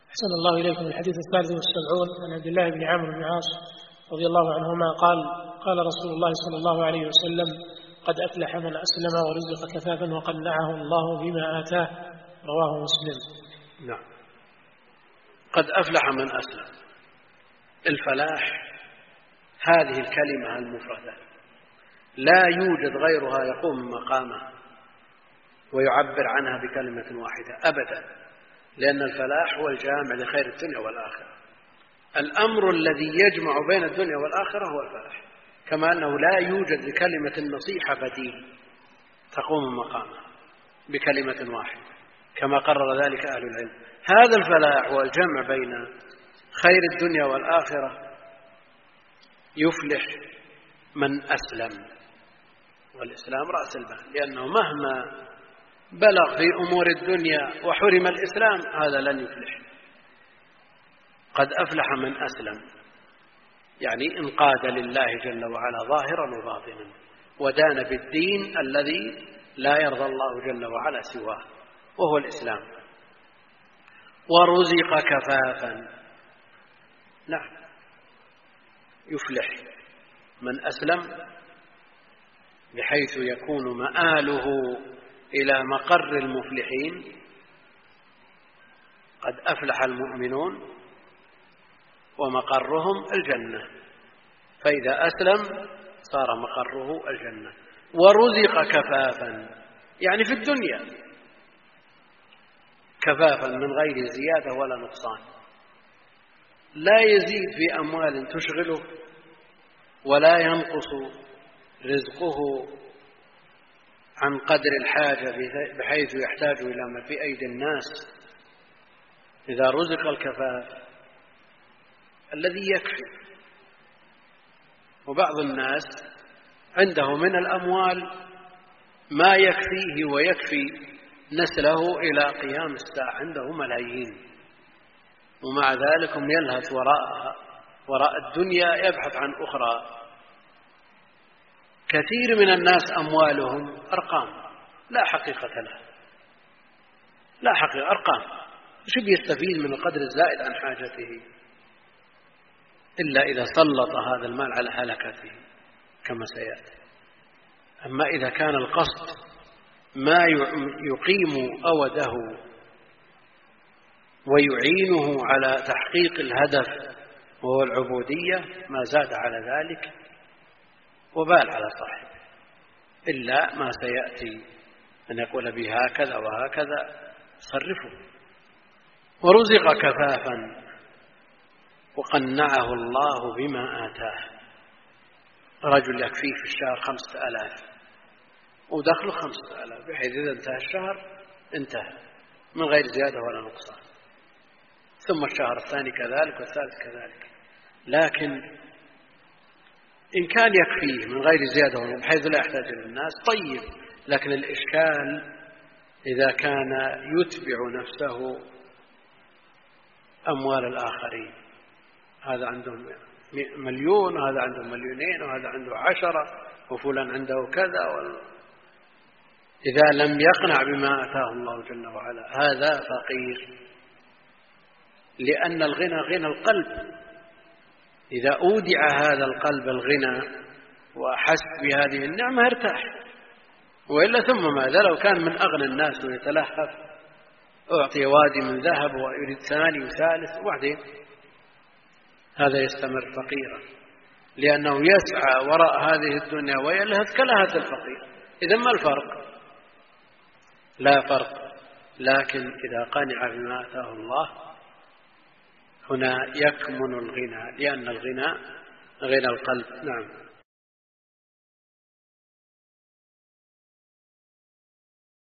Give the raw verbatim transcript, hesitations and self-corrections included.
أحسن الله إليكم. الحديث الثالث والسبعون عن عبد الله بن عمرو بن العاص رضي الله عنهما قال قال رسول الله صلى الله عليه وسلم: قد أفلح من أسلم ورزق كفافا وقنعه الله بما آتاه. رواه مسلم. نعم. قد أفلح من أسلم. الفلاح هذه الكلمة المفردة لا يوجد غيرها يقوم مقامه ويعبر عنها بكلمة واحدة أبدا، لأن الفلاح هو الجامع لخير الدنيا والآخرة. الأمر الذي يجمع بين الدنيا والآخرة هو الفلاح، كما أنه لا يوجد لكلمة النصيحة بديل تقوم مقامها بكلمة واحدة، كما قرر ذلك أهل العلم. هذا الفلاح هو الجمع بين خير الدنيا والآخرة. يفلح من أسلم، والإسلام رأس المال، لأنه مهما بلغ في أمور الدنيا وحرم الإسلام هذا لن يفلح. قد أفلح من أسلم يعني انقاد لله جل وعلا ظاهرا وباطنا، ودان بالدين الذي لا يرضى الله جل وعلا سواه وهو الإسلام. ورزق كفافا. نعم، يفلح من أسلم بحيث يكون مآله إلى مقر المفلحين. قد أفلح المؤمنون ومقرهم الجنة، فإذا أسلم صار مقره الجنة. ورزق كفافا يعني في الدنيا كفافا من غير زيادة ولا نقصان، لا يزيد في أموال تشغله ولا ينقص رزقه عن قدر الحاجة بحيث يحتاج إلى ما في أيدي الناس. إذا رزق الكفاف الذي يكفي. وبعض الناس عنده من الأموال ما يكفيه ويكفي نسله إلى قيام الساعة، عنده ملايين، ومع ذلك هم يلهث وراءها وراء الدنيا يبحث عن أخرى. كثير من الناس أموالهم أرقام لا حقيقة لها، لا حقيقة، أرقام، شو بيستفيد من القدر الزائد عن حاجته إلا إذا سلط هذا المال على هلكته كما سيأتي. أما إذا كان القصد ما يقيم أوده ويعينه على تحقيق الهدف وهو العبودية ما زاد على ذلك وبال على صاحبه، إلا ما سيأتي أن يقول به هكذا وهكذا صرفه. ورزق كفافا وقنعه الله بما آتاه. رجل يكفيه في الشهر خمسة آلاف ودخله خمسة آلاف، بحيث إذا انتهى الشهر انتهى من غير زيادة ولا نقصان، ثم الشهر الثاني كذلك والثالث كذلك. لكن إن كان يكفيه من غير زيادة بحيث لا يحتاج إلى الناس طيب، لكن الإشكال إذا كان يتبع نفسه أموال الآخرين، هذا عنده مليون وهذا عنده مليونين وهذا عنده عشرة وفلان عنده كذا وال... إذا لم يقنع بما آتاه الله جل وعلا هذا فقير، لأن الغنى غنى القلب. إذا أودع هذا القلب الغنى وحس بهذه النعمة ارتاح، وإلا ثم ماذا لو كان من أغنى الناس ويتلهف، أعطي وادي من ذهب ويريد ثاني وثالث، وبعدين هذا يستمر فقيرا، لأنه يسعى وراء هذه الدنيا ويلهث كلهث الفقير. إذن ما الفرق؟ لا فرق. لكن إذا قنع بما آتاه الله هنا يكمن الغنى، لأن الغنى غنى القلب. نعم.